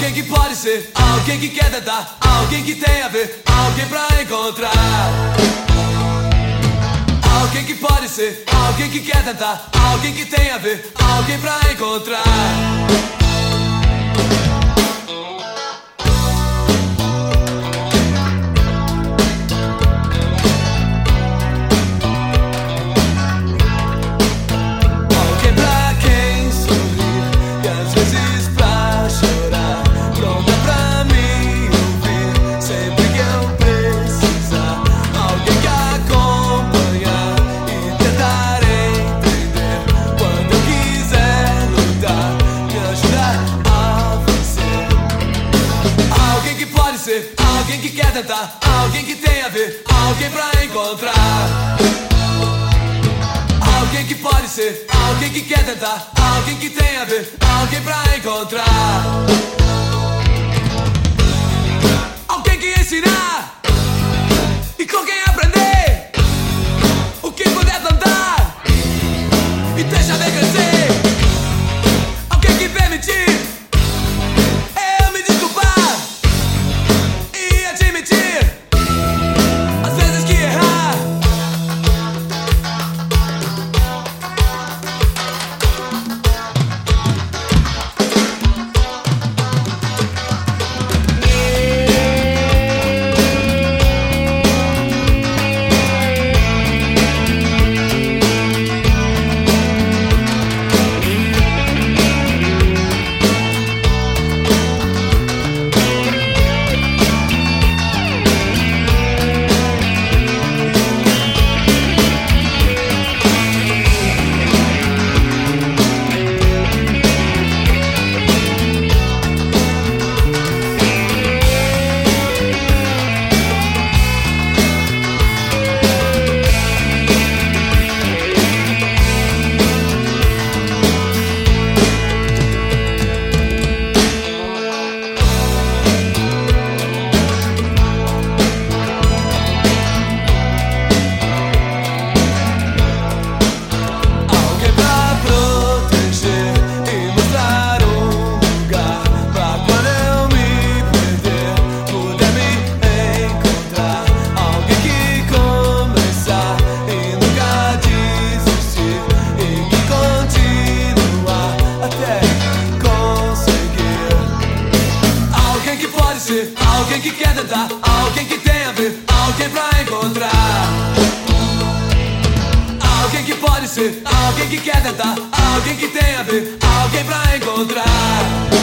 Alguém que pode ser, alguém que quer tentar, alguém que tem a ver, alguém pra encontrar. Alguém que pode ser, alguém que quer tentar, alguém que tem a ver, alguém pra encontrar. Alguém que quer tentar, alguém que tem a ver, alguém pra encontrar. Alguém que pode ser, alguém que quer tentar, alguém que tem a ver, alguém pra encontrar. Alguém que ensinar e com quem aprender o que puder plantar e deixa ver crescer. Alguém que permitir alguém que quer tentar, alguém que tem a ver, alguém pra encontrar. Alguém que pode ser, alguém que quer tentar, alguém que tem a ver, alguém pra encontrar.